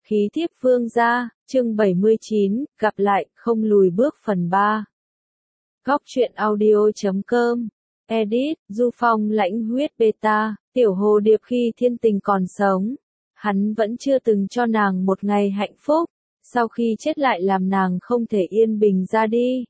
Khí thiếp vương gia, chương 79, gặp lại, không lùi bước phần 3. Góc truyện audio.com. Edit, Du Phong lãnh huyết beta, tiểu hồ điệp khi Thiên Tình còn sống. Hắn vẫn chưa từng cho nàng một ngày hạnh phúc, sau khi chết lại làm nàng không thể yên bình ra đi.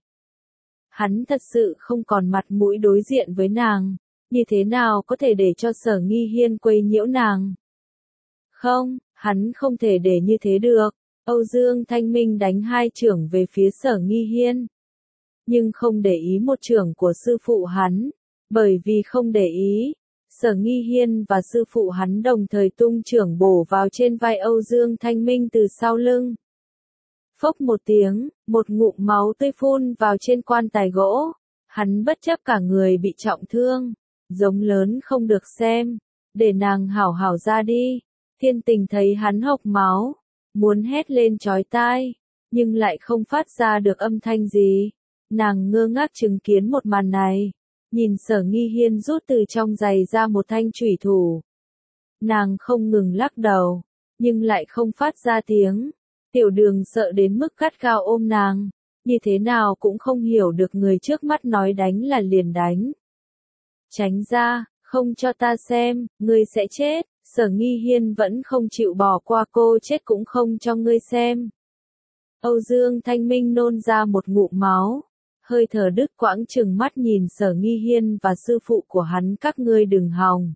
Hắn thật sự không còn mặt mũi đối diện với nàng, như thế nào có thể để cho Sở Nghi Hiên quấy nhiễu nàng? Không, hắn không thể để như thế được. Âu Dương Thanh Minh đánh 2 chưởng về phía Sở Nghi Hiên, nhưng không để ý một chưởng của sư phụ hắn, bởi vì không để ý, Sở Nghi Hiên và sư phụ hắn đồng thời tung chưởng bổ vào trên vai Âu Dương Thanh Minh từ sau lưng. Phốc một tiếng, một ngụm máu tươi phun vào trên quan tài gỗ, hắn bất chấp cả người bị trọng thương, giống lớn không được xem, để nàng hảo hảo ra đi. Thiên Tình thấy hắn hộc máu, muốn hét lên chói tai, nhưng lại không phát ra được âm thanh gì. Nàng ngơ ngác chứng kiến một màn này, nhìn Sở Nghi Hiên rút từ trong giày ra một thanh chủy thủ. Nàng không ngừng lắc đầu, nhưng lại không phát ra tiếng. Tiểu Đường sợ đến mức gắt gao ôm nàng, như thế nào cũng không hiểu được người trước mắt nói đánh là liền đánh. Tránh ra, không cho ta xem, ngươi sẽ chết. Sở Nghi Hiên vẫn không chịu bỏ qua cô chết cũng không cho ngươi xem. Âu Dương Thanh Minh nôn ra một ngụm máu, hơi thở đứt quãng trừng mắt nhìn Sở Nghi Hiên và sư phụ của hắn, các ngươi đừng hòng.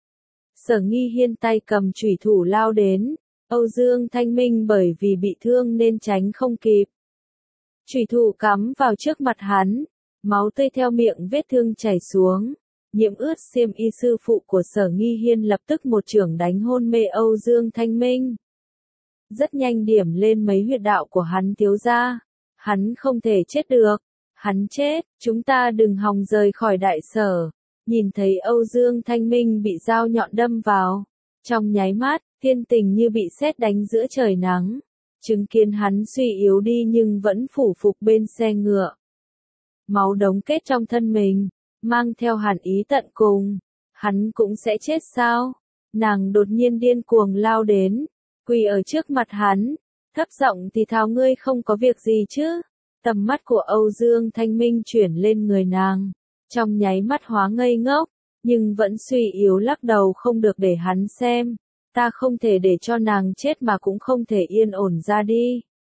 Sở Nghi Hiên tay cầm chủy thủ lao đến, Âu Dương Thanh Minh bởi vì bị thương nên tránh không kịp. Chủy thủ cắm vào trước mặt hắn, máu tươi theo miệng vết thương chảy xuống. Nhiễm ướt xiêm y sư phụ của Sở Nghi Hiên lập tức một chưởng đánh hôn mê Âu Dương Thanh Minh. Rất nhanh điểm lên mấy huyệt đạo của hắn thiếu ra. Hắn không thể chết được. Hắn chết, chúng ta đừng hòng rời khỏi đại sở. Nhìn thấy Âu Dương Thanh Minh bị dao nhọn đâm vào. Trong nháy mắt, Thiên Tình như bị sét đánh giữa trời nắng. Chứng kiến hắn suy yếu đi nhưng vẫn phủ phục bên xe ngựa. Máu đống kết trong thân mình, mang theo hàn ý tận cùng. Hắn cũng sẽ chết sao? Nàng đột nhiên điên cuồng lao đến, quỳ ở trước mặt hắn, thấp giọng thì thào, ngươi không có việc gì chứ? Tầm mắt của Âu Dương Thanh Minh chuyển lên người nàng, trong nháy mắt hóa ngây ngốc, nhưng vẫn suy yếu lắc đầu không được để hắn xem. Ta không thể để cho nàng chết mà cũng không thể yên ổn ra đi.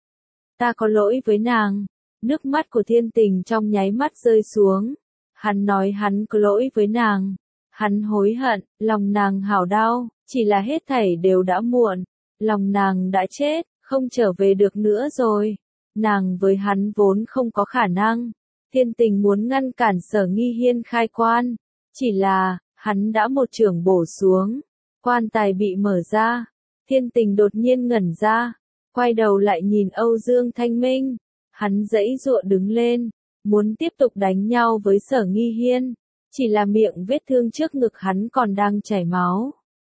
Ta có lỗi với nàng. Nước mắt của Thiên Tình trong nháy mắt rơi xuống. Hắn nói hắn có lỗi với nàng. Hắn hối hận, lòng nàng hảo đau, chỉ là hết thảy đều đã muộn. Lòng nàng đã chết, không trở về được nữa rồi. Nàng với hắn vốn không có khả năng. Thiên Tình muốn ngăn cản Sở Nghi Hiên khai quan. Chỉ là, hắn đã một chưởng bổ xuống. Quan tài bị mở ra. Thiên Tình đột nhiên ngẩn ra. Quay đầu lại nhìn Âu Dương Thanh Minh. Hắn giãy giụa đứng lên, muốn tiếp tục đánh nhau với Sở Nghi Hiên. Chỉ là miệng vết thương trước ngực hắn còn đang chảy máu.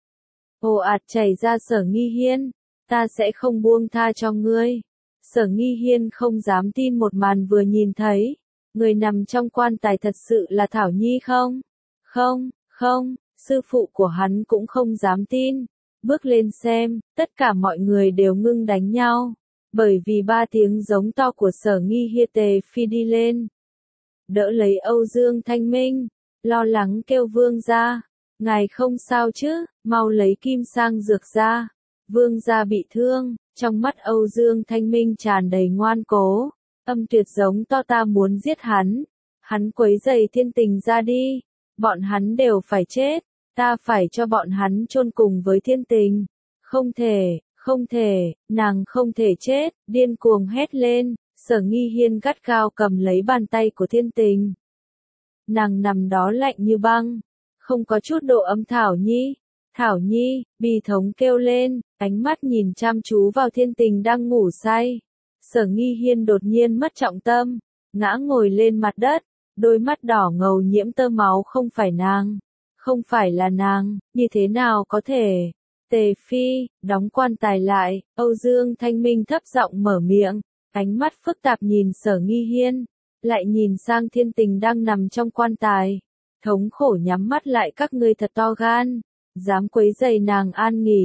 Ồ ạt chảy ra. Sở Nghi Hiên, ta sẽ không buông tha cho ngươi. Sở Nghi Hiên không dám tin một màn vừa nhìn thấy. Người nằm trong quan tài thật sự là Thảo Nhi không? Không, không, sư phụ của hắn cũng không dám tin. Bước lên xem, tất cả mọi người đều ngưng đánh nhau. Bởi vì 3 tiếng giống to của Sở Nghi Hiên. Tề Phi đi lên, đỡ lấy Âu Dương Thanh Minh, lo lắng kêu vương gia, ngài không sao chứ, mau lấy kim sang dược ra, vương gia bị thương. Trong mắt Âu Dương Thanh Minh tràn đầy ngoan cố, âm tuyệt giống to, ta muốn giết hắn. Hắn quấy rầy Thiên Tình ra đi, bọn hắn đều phải chết, ta phải cho bọn hắn chôn cùng với Thiên Tình. Không thể. Không thể, nàng không thể chết, điên cuồng hét lên. Sở Nghi Hiên gắt gao cầm lấy bàn tay của Thiên Tình. Nàng nằm đó lạnh như băng, không có chút độ ấm. Thảo Nhi, Thảo Nhi, bi thống kêu lên, ánh mắt nhìn chăm chú vào Thiên Tình đang ngủ say. Sở Nghi Hiên đột nhiên mất trọng tâm, ngã ngồi lên mặt đất, đôi mắt đỏ ngầu nhiễm tơ máu. Không phải nàng, không phải là nàng, như thế nào có thể? Tề Phi, đóng quan tài lại. Âu Dương Thanh Minh thấp giọng mở miệng, ánh mắt phức tạp nhìn Sở Nghi Hiên, lại nhìn sang Thiên Tình đang nằm trong quan tài, thống khổ nhắm mắt lại. Các ngươi thật to gan, dám quấy rầy nàng an nghỉ,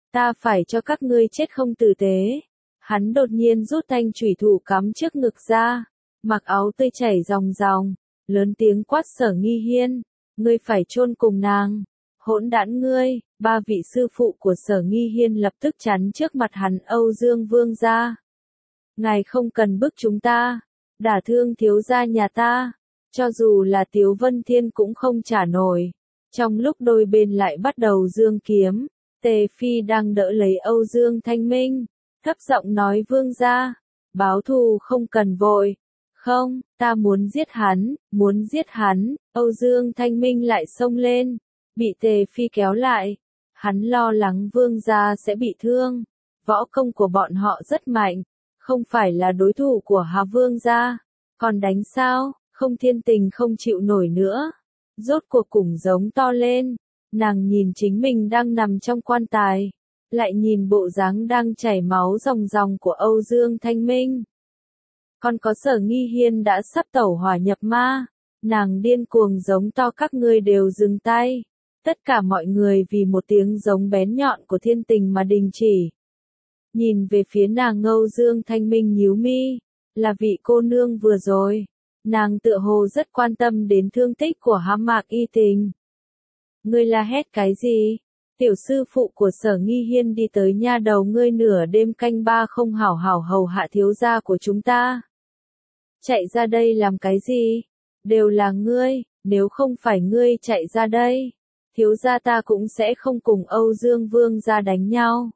Ta phải cho các ngươi chết không tử tế. Hắn đột nhiên rút thanh chủy thủ cắm trước ngực ra, mặc áo tươi chảy ròng ròng, lớn tiếng quát Sở Nghi Hiên, ngươi phải chôn cùng nàng. Hỗn đản ngươi. Ba vị sư phụ của Sở Nghi Hiên lập tức chắn trước mặt hắn. Âu Dương Vương gia, ngài không cần bức chúng ta, đả thương thiếu gia nhà ta, cho dù là Tiếu Vân Thiên cũng không trả nổi. Trong lúc đôi bên lại bắt đầu giương kiếm, Tề Phi đang đỡ lấy Âu Dương Thanh Minh, thấp giọng nói Vương gia, báo thù không cần vội. Không, ta muốn giết hắn, muốn giết hắn. Âu Dương Thanh Minh lại xông lên, bị Tề Phi kéo lại. Hắn lo lắng Vương gia sẽ bị thương. Võ công của bọn họ rất mạnh, không phải là đối thủ của Hà Vương gia. Còn đánh sao? Không Thiên Tình không chịu nổi nữa. Rốt cuộc cùng giống to lên. Nàng nhìn chính mình đang nằm trong quan tài, lại nhìn bộ dáng đang chảy máu ròng ròng của Âu Dương Thanh Minh. Còn có Sở Nghi Hiên đã sắp tẩu hỏa nhập ma. Nàng điên cuồng giống to các ngươi đều dừng tay. Tất cả mọi người vì một tiếng giống bén nhọn của Thiên Tình mà đình chỉ. Nhìn về phía nàng. Âu Dương Thanh Minh nhíu mi, là vị cô nương vừa rồi. Nàng tựa hồ rất quan tâm đến thương tích của Hám Mạc Y Tình. Ngươi la hét cái gì? Tiểu sư phụ của Sở Nghi Hiên đi tới nha đầu ngươi nửa đêm canh ba không hảo hảo hầu hạ thiếu gia của chúng ta. Chạy ra đây làm cái gì? Đều là ngươi, nếu không phải ngươi chạy ra đây, thiếu gia ta cũng sẽ không cùng Âu Dương Vương gia đánh nhau.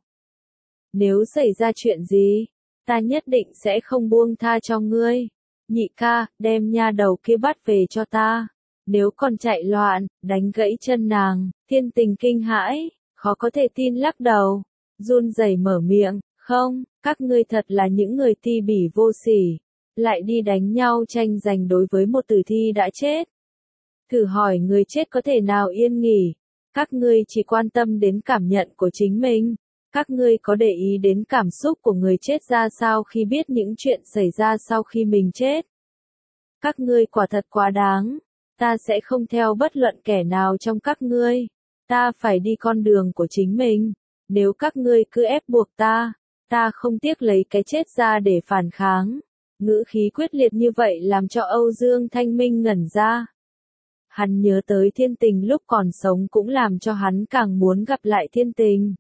Nếu xảy ra chuyện gì, ta nhất định sẽ không buông tha cho ngươi. Nhị ca, đem nha đầu kia bắt về cho ta. Nếu còn chạy loạn, đánh gãy chân nàng. Thiên Tình kinh hãi, khó có thể tin lắc đầu, run rẩy mở miệng, không, các ngươi thật là những người ti bỉ vô sỉ, lại đi đánh nhau tranh giành đối với một tử thi đã chết. Thử hỏi người chết có thể nào yên nghỉ, các ngươi chỉ quan tâm đến cảm nhận của chính mình, các ngươi có để ý đến cảm xúc của người chết ra sao khi biết những chuyện xảy ra sau khi mình chết. Các ngươi quả thật quá đáng, ta sẽ không theo bất luận kẻ nào trong các ngươi. Ta phải đi con đường của chính mình. Nếu các ngươi cứ ép buộc ta không tiếc lấy cái chết ra để phản kháng. Ngữ khí quyết liệt như vậy làm cho Âu Dương Thanh Minh ngẩn ra. Hắn nhớ tới Thiên Tình lúc còn sống cũng làm cho hắn càng muốn gặp lại Thiên Tình.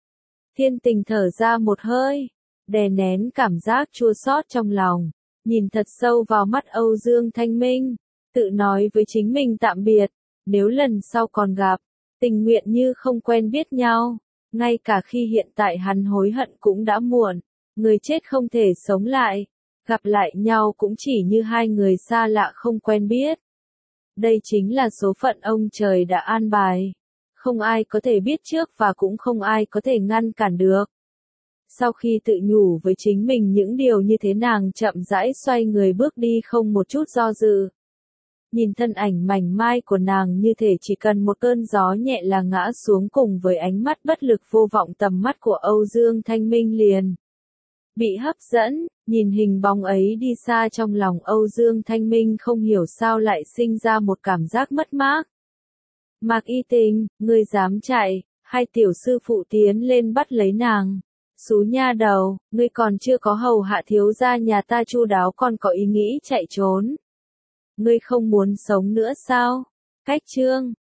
Thiên Tình thở ra một hơi, đè nén cảm giác chua xót trong lòng, nhìn thật sâu vào mắt Âu Dương Thanh Minh, tự nói với chính mình tạm biệt, nếu lần sau còn gặp, tình nguyện như không quen biết nhau, ngay cả khi hiện tại hắn hối hận cũng đã muộn, người chết không thể sống lại, gặp lại nhau cũng chỉ như hai người xa lạ không quen biết. Đây chính là số phận ông trời đã an bài, không ai có thể biết trước và cũng không ai có thể ngăn cản được. Sau khi tự nhủ với chính mình những điều như thế nàng chậm rãi xoay người bước đi không một chút do dự. Nhìn thân ảnh mảnh mai của nàng như thể chỉ cần một cơn gió nhẹ là ngã xuống cùng với ánh mắt bất lực vô vọng tầm mắt của Âu Dương Thanh Minh liền. Bị hấp dẫn, nhìn hình bóng ấy đi xa trong lòng Âu Dương Thanh Minh không hiểu sao lại sinh ra một cảm giác mất mát. Mạc Y Tình, ngươi dám chạy, hai tiểu sư phụ tiến lên bắt lấy nàng. Xú nha đầu, ngươi còn chưa có hầu hạ thiếu gia nhà ta chu đáo còn có ý nghĩ chạy trốn. Ngươi không muốn sống nữa sao? Cách chương